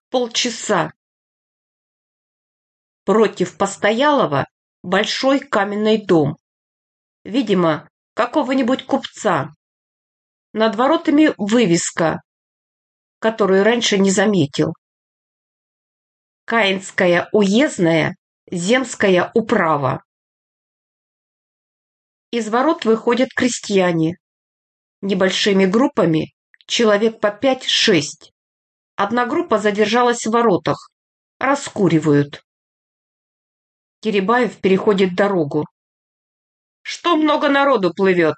Полчаса. Против постоялого большой каменный дом. Видимо, какого-нибудь купца. Над воротами вывеска, которую раньше не заметил. Каинская уездная земская управа. Из ворот выходят крестьяне. Небольшими группами, человек по 5-6. Одна группа задержалась в воротах. Раскуривают. Кирибаев переходит дорогу. Что много народу плывет?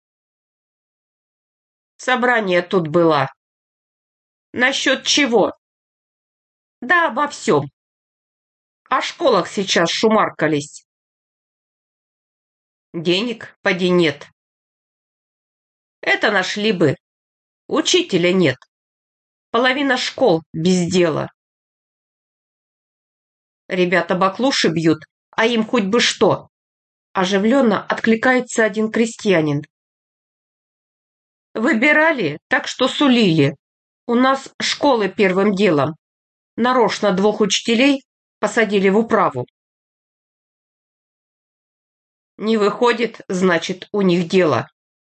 Собрание тут было. Насчет чего? Да обо всем. О школах сейчас шумаркались. Денег поди нет. Это нашли бы. Учителя нет. Половина школ без дела. Ребята баклуши бьют, а им хоть бы что. Оживленно откликается один крестьянин. Выбирали, так что сулили. У нас школы первым делом. Нарочно 2 учителей посадили в управу. Не выходит, значит, у них дело.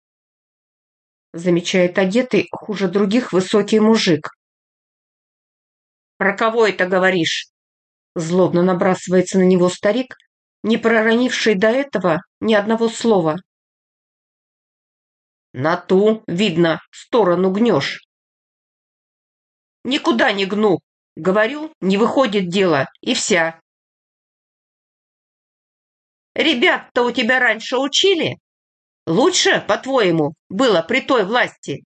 Замечает одетый хуже других высокий мужик. Про кого это говоришь? Злобно набрасывается на него старик, не проронивший до этого ни одного слова. На ту, видно, сторону гнешь. Никуда не гну. Говорю, не выходит дело, и вся. Ребят-то у тебя раньше учили? Лучше, по-твоему, было при той власти?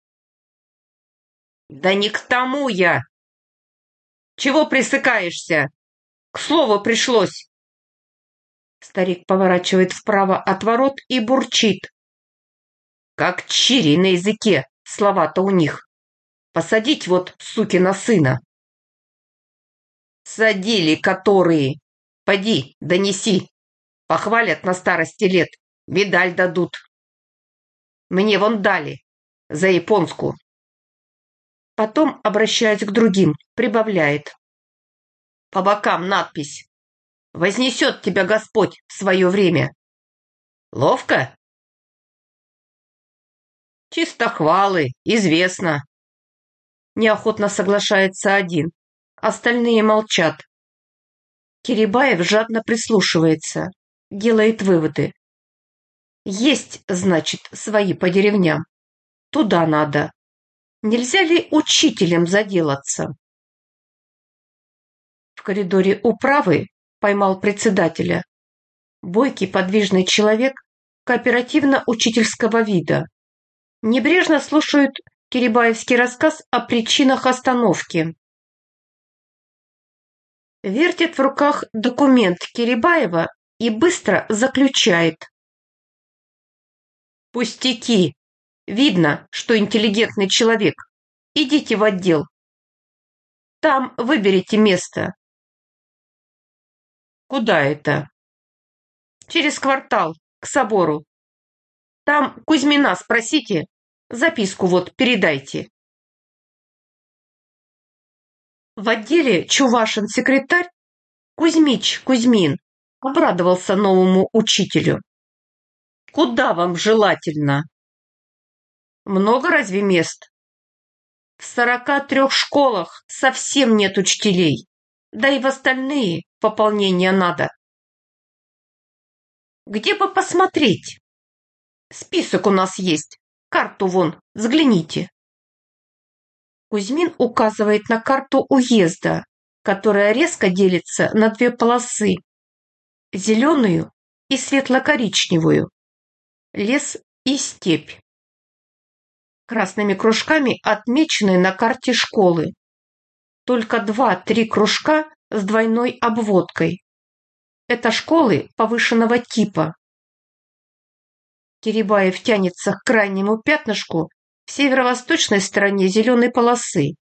Да не к тому я. Чего присыкаешься? К слову пришлось. Старик поворачивает вправо от ворот и бурчит. Как чири на языке, слова-то у них. Посадить вот сукина сына. Садили которые. Поди, донеси. Похвалят на старости лет. Медаль дадут. Мне вон дали. За японскую. Потом, обращаясь к другим, прибавляет. По бокам надпись. Вознесет тебя Господь в свое время. Ловко? Чистохвалы, известно. Неохотно соглашается один. Остальные молчат. Кирибаев жадно прислушивается. Делает выводы. Есть, значит, свои по деревням. Туда надо. Нельзя ли учителем заделаться? В коридоре управы поймал председателя. Бойкий подвижный человек кооперативно-учительского вида. Небрежно слушает кирибаевский рассказ о причинах остановки. Вертит в руках документ Кирибаева и быстро заключает. Пустяки. Видно, что интеллигентный человек. Идите в отдел. Там выберите место. Куда это? Через квартал, к собору. Там Кузьмина спросите. Записку вот передайте. В отделе Чувашин секретарь Кузьмич Кузьмин обрадовался новому учителю. Куда вам желательно? Много разве мест? В 43 школах совсем нет учителей. Да и в остальные пополнения надо. Где бы посмотреть? Список у нас есть. Карту вон, взгляните. Кузьмин указывает на карту уезда, которая резко делится на 2 полосы. Зеленую и светло-коричневую. Лес и степь. Красными кружками отмечены на карте школы. Только 2-3 кружка с двойной обводкой. Это школы повышенного типа. Кирибаев тянется к крайнему пятнышку в северо-восточной стороне зеленой полосы.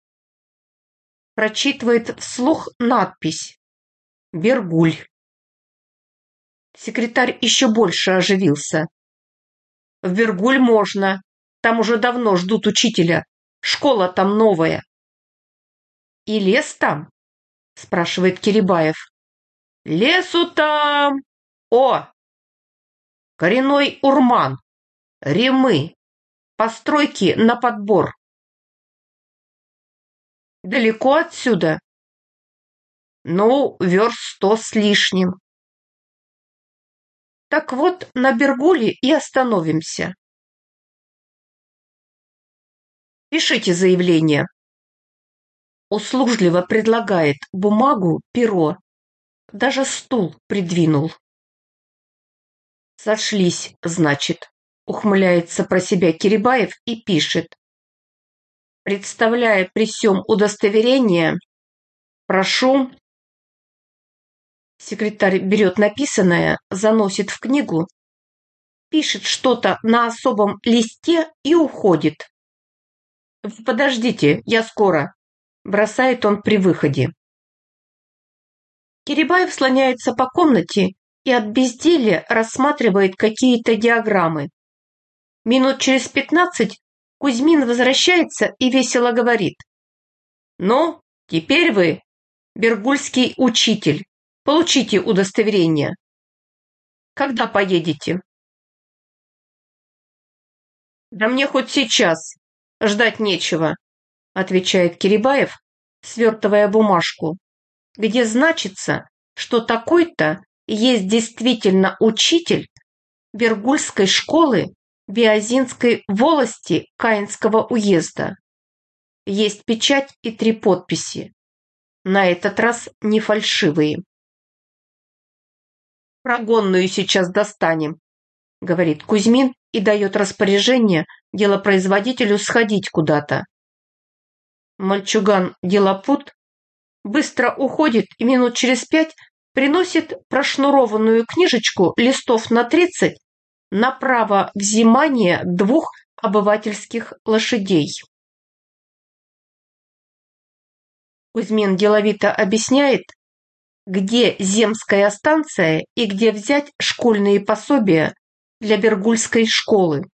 Прочитывает вслух надпись «Бергуль». Секретарь еще больше оживился. В Бергуль можно. Там уже давно ждут учителя. Школа там новая. И лес там? Спрашивает Кирибаев. Лесу там. О! Коренной урман. Ремы. Постройки на подбор. Далеко отсюда? Ну, верст 100 с лишним. Так вот, на Бергуле и остановимся. Пишите заявление. Услужливо предлагает бумагу, перо. Даже стул придвинул. Сошлись, значит, ухмыляется про себя Кирибаев и пишет. Представляя при сём удостоверение, прошу. Секретарь берет написанное, заносит в книгу, пишет что-то на особом листе и уходит. Вы подождите, я скоро, бросает он при выходе. Кирибаев слоняется по комнате и от безделья рассматривает какие-то диаграммы. Минут через 15 Кузьмин возвращается и весело говорит. Ну, теперь вы бергульский учитель. Получите удостоверение. Когда поедете? Да мне хоть сейчас. Ждать нечего, отвечает Кирибаев, свертывая бумажку, где значится, что такой-то есть действительно учитель Бергульской школы Биозинской волости Каинского уезда. Есть печать и 3 подписи. На этот раз не фальшивые. Прогонную сейчас достанем, говорит Кузьмин и дает распоряжение делопроизводителю сходить куда-то. Мальчуган-делопут быстро уходит и минут через 5 приносит прошнурованную книжечку листов на 30 на право взимания 2 обывательских лошадей. Кузьмин деловито объясняет, где земская станция и где взять школьные пособия для Бергульской школы.